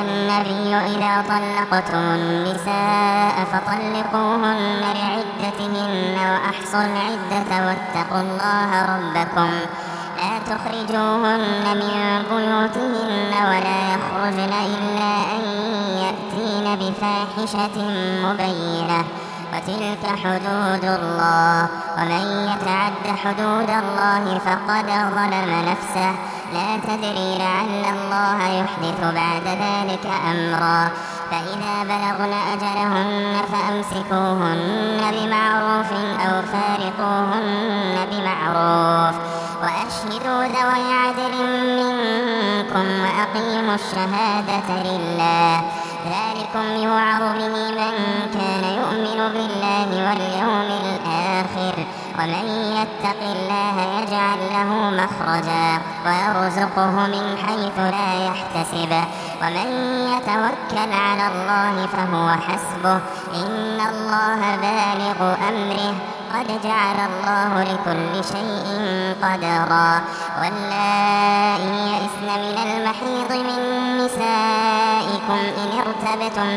النبي إذا طلقتم النساء فطلقوهن لعدتهن وأحصوا العدة واتقوا الله ربكم لا تخرجوهن من بيوتهن ولا يخرجن إلا أن يأتين بفاحشة مبينة وتلك حدود الله ومن يتعد حدود الله فقد ظلم نفسه لا تدري لعل الله يحدث بعد ذلك أمرا فإذا بلغن أجلهن فأمسكوهن بمعروف أو فارقوهن بمعروف وأشهدوا ذوي عدل منكم وأقيموا الشهادة لله ذلكم يوعظ به من كان يؤمن بالله واليوم الآخر ومن يتق الله يجعل له مخرجا ويرزقه من حيث لا يحتسب ومن يتوكل على الله فهو حسبه إن الله بالغ أمره قد جعل الله لكل شيء قدرا واللائي يئسن من المحيض من نسائكم إن ارتبتم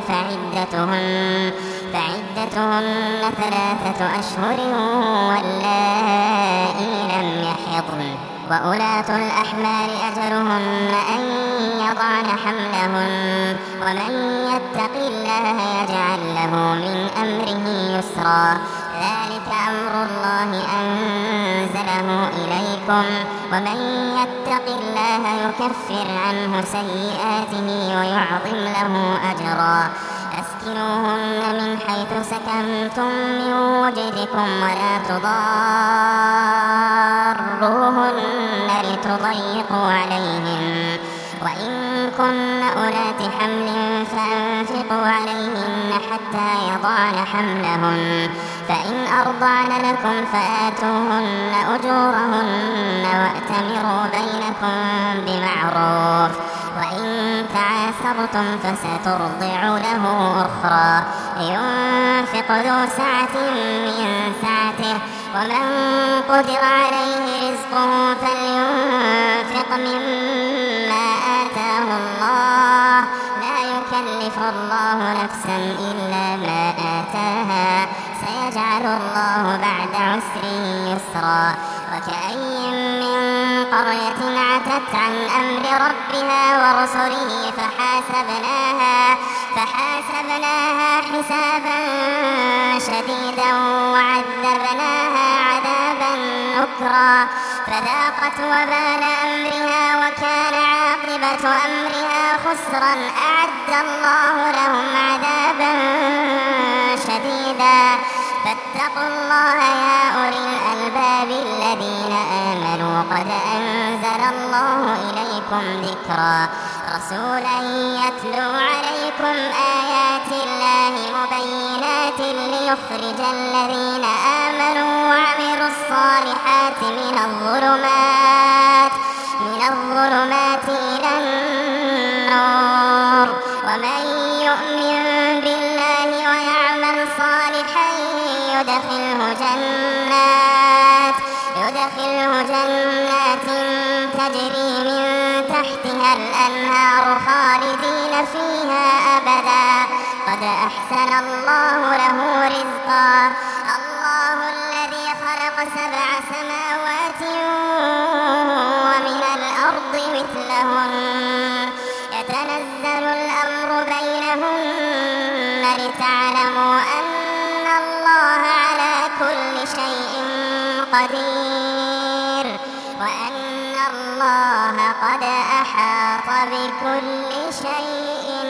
فعدتهن 3 أشهر واللائي لم يحضن وأولاة الأحمال أجلهن أن يضعن حملهن ومن يتق الله يجعل له من أمره يسرا ذلك أمر الله أنزله إليكم ومن يتق الله يكفر عنه سيئاته ويعظم له أجرا أسكنوهن من حيث سكنتم من وجدكم ولا تضاروهن لتضيقوا عليهن وإن كن أولات حمل فأنفقوا عليهن حتى يضعن حملهن فإن أرضعن لكم فآتوهن أجورهن وأتمروا بينكم بمعروف وإن تعاسرتم فسترضع له أخرى لينفق ذو سعة من سعته ومن قدر عليه رزقه فلينفق مما آتاه الله لا يكلف الله نفسا إلا ما آتاها سيجعل الله بعد عسر يسرا وكأي من قرية عتت عن أمر ربها ورسله فحاسبناها حسابا شديدا وعذبناها عذابا نكرا فذاقت وبال أمرها وكان عاقبة أمرها خسرا أعد الله لهم عذابا شديدا فاتقوا الله يا أولي الألباب الذين آمنوا قد أنزل الله إليكم ذكرا رسولا يتلو عليكم آيات الله مبينات ليخرج الذين آمنوا وعملوا الصالحات من الظلمات إلى النور ومن يؤمن بالله ويعمل صالحا يدخله جنات تجري من تحتها الأنهار خالدين فيها أبدا قد أحسن الله له رزقا الله الذي خلق 7 سماوات ومن الأرض مثلهن يتنزل الأمر بينهن لتعلموا أن الله على كل شيء قدير وأن الله قد أحاط بكل شيء